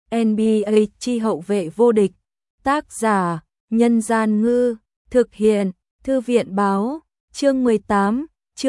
NBA chi hậu vệ vô địch. Tác giả: Nhân Gian Ngư. Thực hiện: Thư viện Báo. Chương 18.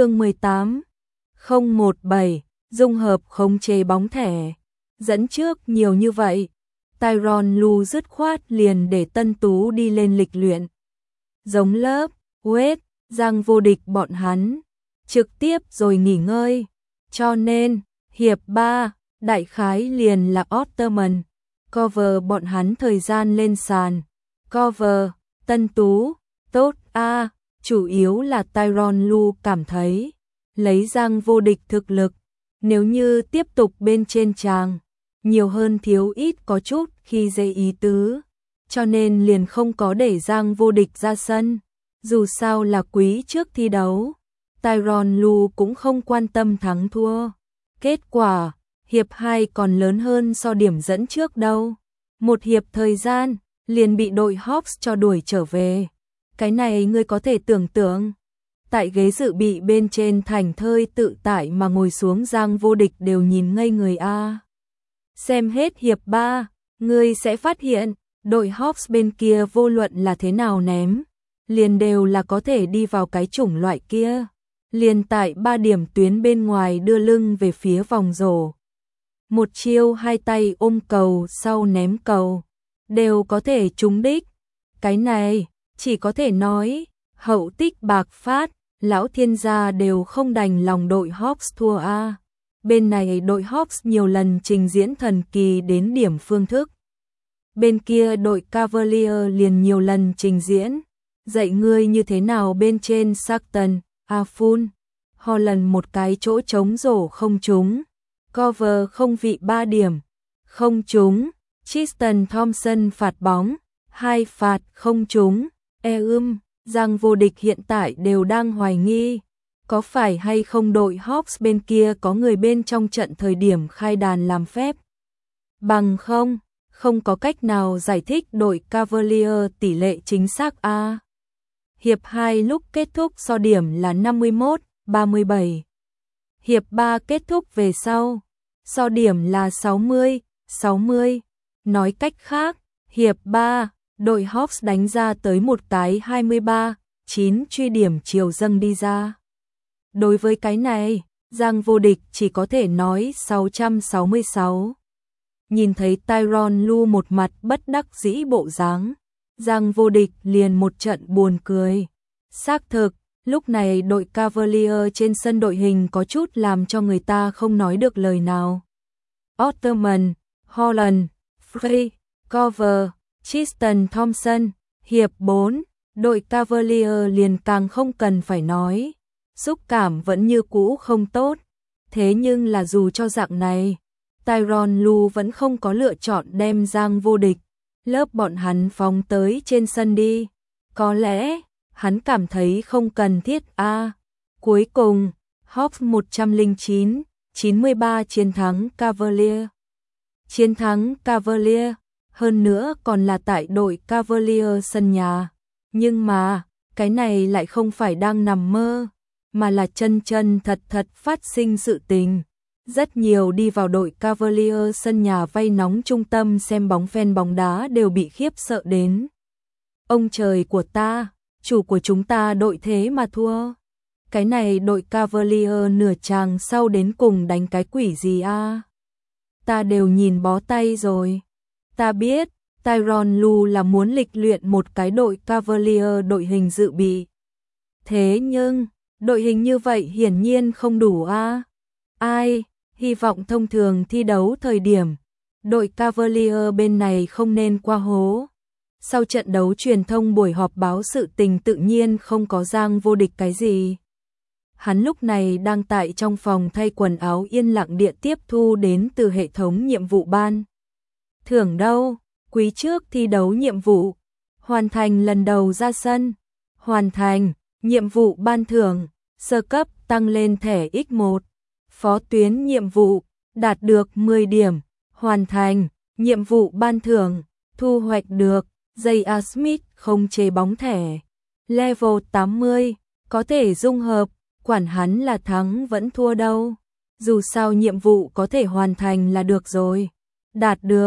017. Dung hợp khống chế bóng thẻ. Dẫn trước nhiều như vậy, Tyronn Lue dứt khoát liền để Tân Tú đi lên lịch luyện. Giống lớp, Wade, Giang vô địch bọn hắn trực tiếp rồi nghỉ ngơi. Cho nên, hiệp 3, đại khái liền là Ottoman. Cover bọn hắn thời gian lên sàn. Cover, Tân Tú, tốt a, chủ yếu là Tyronn Lue cảm thấy, lấy Giang vô địch thực lực, nếu như tiếp tục bên trên tràng, nhiều hơn thiếu ít có chút khi dây ý tứ, cho nên liền không có để Giang vô địch ra sân. Dù sao là quý trước thi đấu, Tyronn Lue cũng không quan tâm thắng thua. Kết quả, hiệp 2 còn lớn hơn so điểm dẫn trước đâu. Một hiệp thời gian, liền bị đội Hawks cho đuổi trở về. Cái này ngươi có thể tưởng tượng. Tại ghế dự bị bên trên thảnh thơi tự tại mà ngồi xuống Giang vô địch đều nhìn ngây người a. Xem hết hiệp 3, ngươi sẽ phát hiện, đội Hawks bên kia vô luận là thế nào ném, liền đều là có thể đi vào cái chủng loại kia. Liền tại 3 điểm tuyến bên ngoài đưa lưng về phía vòng rổ. Một chiêu hai tay ôm cầu sau ném cầu, đều có thể trúng đích. Cái này, chỉ có thể nói, hậu tích bạc phát, lão thiên gia đều không đành lòng đội Hawks thua a. Bên này đội Hawks nhiều lần trình diễn thần kỳ đến điểm phương thức. Bên kia đội Cavalier liền nhiều lần trình diễn, dạy ngươi như thế nào bên trên Stockton, Afun, Holland một cái chỗ trống rổ không trúng, cover không vị 3 điểm, không trúng, Tristan Thompson phạt bóng, 2 phạt không trúng, Giang vô địch hiện tại đều đang hoài nghi, có phải hay không đội Hawks bên kia có người bên trong trận thời điểm khai đàn làm phép. Bằng không có cách nào giải thích đội Cavalier tỷ lệ chính xác a. Hiệp 2 lúc kết thúc so điểm là 51-37. Hiệp 3 kết thúc về sau, so điểm là 60-60. Nói cách khác, hiệp 3, đội Hawks đánh ra tới một cái 23-9 truy điểm chiều dâng đi ra. Đối với cái này, Giang vô địch chỉ có thể nói 666. Nhìn thấy Tyronn Lue một mặt bất đắc dĩ bộ dáng, Giang vô địch liền một trận buồn cười. Xác thực, lúc này đội Cavalier trên sân đội hình có chút làm cho người ta không nói được lời nào. Ottoman, Holland, Frey, Cover, Tristan Thompson, hiệp 4, đội Cavalier liền càng không cần phải nói. Xúc cảm vẫn như cũ không tốt. Thế nhưng là dù cho dạng này, Tyronn Lue vẫn không có lựa chọn đem Giang vô địch, lớp bọn hắn phóng tới trên sân đi. Có lẽ, hắn cảm thấy không cần thiết a. Cuối cùng, Hawks 109-93 chiến thắng Cavalier. Chiến thắng Cavalier, hơn nữa còn là tại đội Cavalier sân nhà. Nhưng mà, cái này lại không phải đang nằm mơ, mà là chân chân thật thật phát sinh sự tình. Rất nhiều đi vào đội Cavalier sân nhà vay nóng trung tâm xem bóng fan bóng đá đều bị khiếp sợ đến. Ông trời của ta, chủ của chúng ta đội thế mà thua. Cái này đội Cavalier nửa chàng sau đến cùng đánh cái quỷ gì a? Ta đều nhìn bó tay rồi. Ta biết, Tyronn Lue là muốn lịch luyện một cái đội Cavalier đội hình dự bị. Thế nhưng, đội hình như vậy hiển nhiên không đủ a. Ai, hy vọng thông thường thi đấu thời điểm, đội Cavalier bên này không nên qua hố. Sau trận đấu truyền thông buổi họp báo sự tình tự nhiên không có Giang vô địch cái gì. Hắn lúc này đang tại trong phòng thay quần áo yên lặng địa tiếp thu đến từ hệ thống nhiệm vụ ban. Thưởng đâu, quý trước thi đấu nhiệm vụ, hoàn thành lần đầu ra sân, hoàn thành, nhiệm vụ ban thưởng, sơ cấp tăng lên thẻ X1, phó tuyến nhiệm vụ, đạt được 10 điểm, hoàn thành, nhiệm vụ ban thưởng, thu hoạch được, J.A. Smith không chế bóng thẻ, level 80, có thể dung hợp, quản hắn là thắng vẫn thua đâu, dù sao nhiệm vụ có thể hoàn thành là được rồi, đạt được,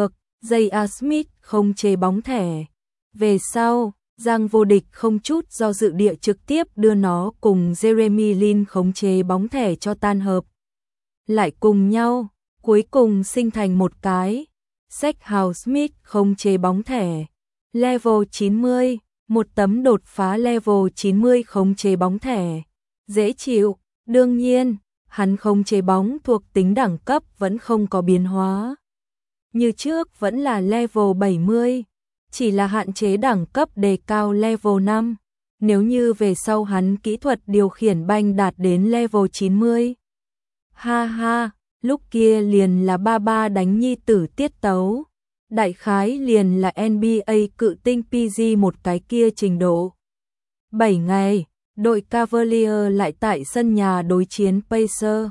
J.R. Smith không chế bóng thẻ. Về sau, Giang Vô Địch không chút do dự địa trực tiếp đưa nó cùng Jeremy Lin khống chế bóng thẻ cho tan hợp. Lại cùng nhau, cuối cùng sinh thành một cái. Stackhouse Smith khống chế bóng thẻ. Level 90, một tấm đột phá level 90 khống chế bóng thẻ. Dễ chịu, đương nhiên, hắn khống chế bóng thuộc tính đẳng cấp vẫn không có biến hóa. Như trước vẫn là level 70, chỉ là hạn chế đẳng cấp đề cao level 5. Nếu như về sau hắn kỹ thuật điều khiển banh đạt đến level 90. Ha ha, lúc kia liền là ba ba đánh nhi tử tiết tấu. Đại khái liền là NBA cự tinh PG một cái kia trình độ. 7 ngày, đội Cavalier lại tại sân nhà đối chiến Pacers.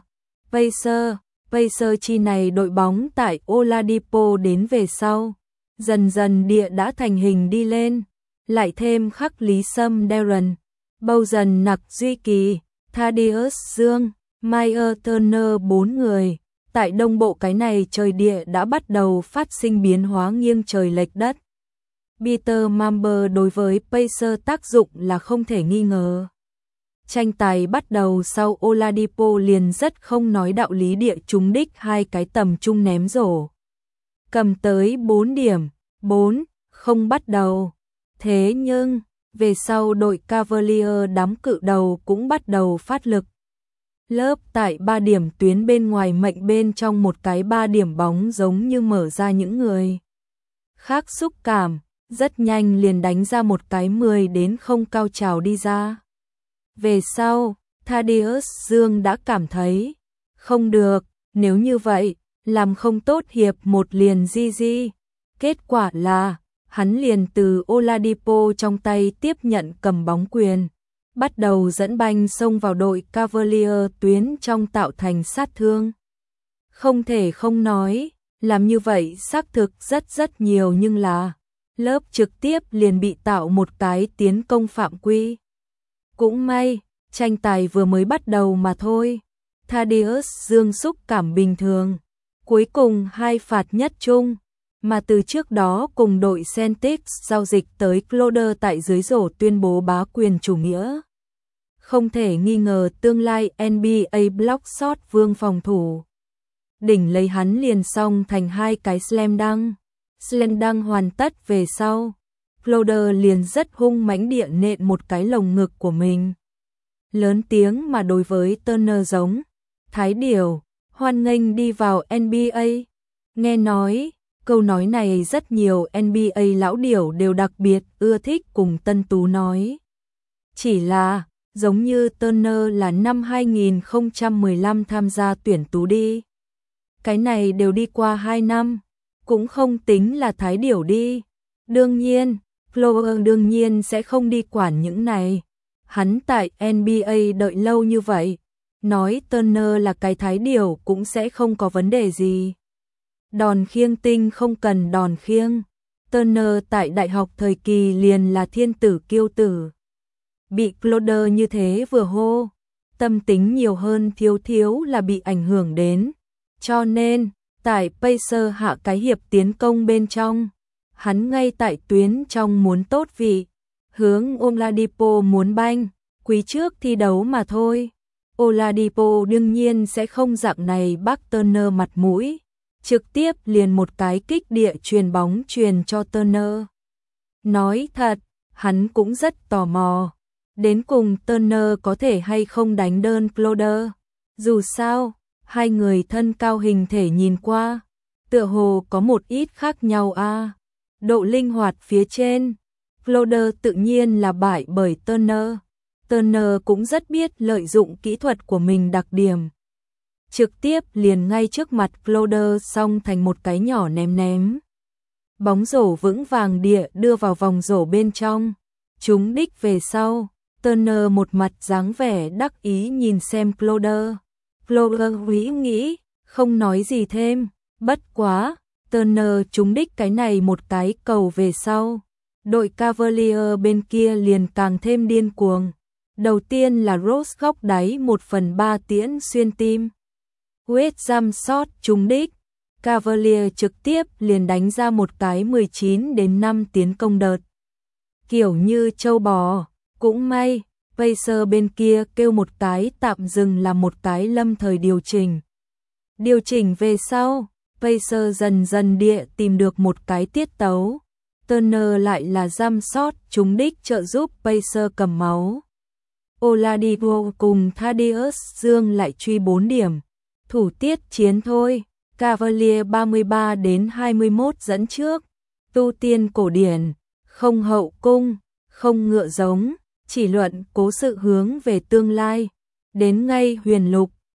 Pacers chi này đội bóng tại Oladipo đến về sau. Dần dần địa đã thành hình đi lên. Lại thêm khắc Lý Sâm Darren, Bowden Nặc Duy Kỳ, Thaddeus Dương, Myers Turner 4 người. Tại đông bộ cái này trời địa đã bắt đầu phát sinh biến hóa nghiêng trời lệch đất. Peter Mamber đối với Pacers tác dụng là không thể nghi ngờ. Tranh tài bắt đầu sau Oladipo liền rất không nói đạo lý địa trúng đích hai cái tầm trung ném rổ. Cầm tới 4 điểm, 4, không bắt đầu. Thế nhưng, về sau đội Cavalier đám cự đầu cũng bắt đầu phát lực. Lớp tại 3 điểm tuyến bên ngoài mệnh bên trong một cái 3 điểm bóng giống như mở ra những người khác xúc cảm, rất nhanh liền đánh ra một cái 10 đến 0 cao trào đi ra. Về sau, Thaddeus Dương đã cảm thấy không được, nếu như vậy, làm không tốt hiệp một liền GG. Kết quả là, hắn liền từ Oladipo trong tay tiếp nhận cầm bóng quyền, bắt đầu dẫn banh xông vào đội Cavalier tuyến trong tạo thành sát thương. Không thể không nói, làm như vậy xác thực rất nhiều nhưng là lớp trực tiếp liền bị tạo một cái tiến công phạm quy. Cũng may, tranh tài vừa mới bắt đầu mà thôi. Thaddeus Dương xúc cảm bình thường, cuối cùng 2 phạt nhất chung, mà từ trước đó cùng đội Celtics giao dịch tới Crowder tại dưới rổ tuyên bố bá quyền chủ nghĩa. Không thể nghi ngờ tương lai NBA block shot vương phòng thủ. Đỉnh lấy hắn liền xong thành 2 cái slam dunk. Slam dunk hoàn tất về sau, Crowder liền rất hung mãnh địa nện một cái lồng ngực của mình. Lớn tiếng mà đối với Turner giống, Thái Điểu, hoan nghênh đi vào NBA. Nghe nói, câu nói này rất nhiều NBA lão điểu đều đặc biệt ưa thích cùng Tân Tú nói. Chỉ là, giống như Turner là năm 2015 tham gia tuyển tú đi. Cái này đều đi qua 2 năm, cũng không tính là Thái Điểu đi. Đương nhiên, Flower đương nhiên sẽ không đi quản những này. Hắn tại NBA đợi lâu như vậy, nói Turner là cái Thái Điểu cũng sẽ không có vấn đề gì. Đòn khiêng tinh không cần đòn khiêng. Turner tại đại học thời kỳ liền là thiên tử kiêu tử. Bị Crowder như thế vừa hô, tâm tính nhiều hơn thiếu là bị ảnh hưởng đến. Cho nên, tại Pacers hạ cái hiệp tiến công bên trong, hắn ngay tại tuyến trong muốn tốt vị, hướng Oladipo muốn banh, quý trước thi đấu mà thôi. Oladipo đương nhiên sẽ không dạng này bác Turner mặt mũi, trực tiếp liền một cái kích địa truyền bóng truyền cho Turner. Nói thật, hắn cũng rất tò mò, đến cùng Turner có thể hay không đánh đơn Crowder. Dù sao, hai người thân cao hình thể nhìn qua, tựa hồ có một ít khác nhau a. Độ linh hoạt phía trên, Crowder tự nhiên là bại bởi Turner. Turner cũng rất biết lợi dụng kỹ thuật của mình đặc điểm. Trực tiếp liền ngay trước mặt Crowder xong thành một cái nhỏ ném. Bóng rổ vững vàng địa đưa vào vòng rổ bên trong. Trúng đích về sau, Turner một mặt dáng vẻ đắc ý nhìn xem Crowder. Crowder nghĩ, không nói gì thêm, bất quá, Turner trúng đích cái này một cái cầu về sau. Đội Cavalier bên kia liền càng thêm điên cuồng. Đầu tiên là Rose góc đáy 1/3 tiễn xuyên tim. Wade jump shot trúng đích. Cavalier trực tiếp liền đánh ra một cái 19-5 tiến công đợt. Kiểu như châu bò, cũng may, Pacer bên kia kêu một cái tạm dừng là một cái lâm thời điều chỉnh. Điều chỉnh về sau, Pacer dần dần tìm được một cái tiết tấu. Turner lại là giam sót trúng đích trợ giúp Pacer cầm máu. Oladipo cùng Thaddeus Dương lại truy 4 điểm. Thủ tiết chiến thôi, Cavalier 33-21 dẫn trước. Tu tiên cổ điển, không hậu cung, không ngựa giống, chỉ luận cố sự hướng về tương lai. Đến ngay huyền lục,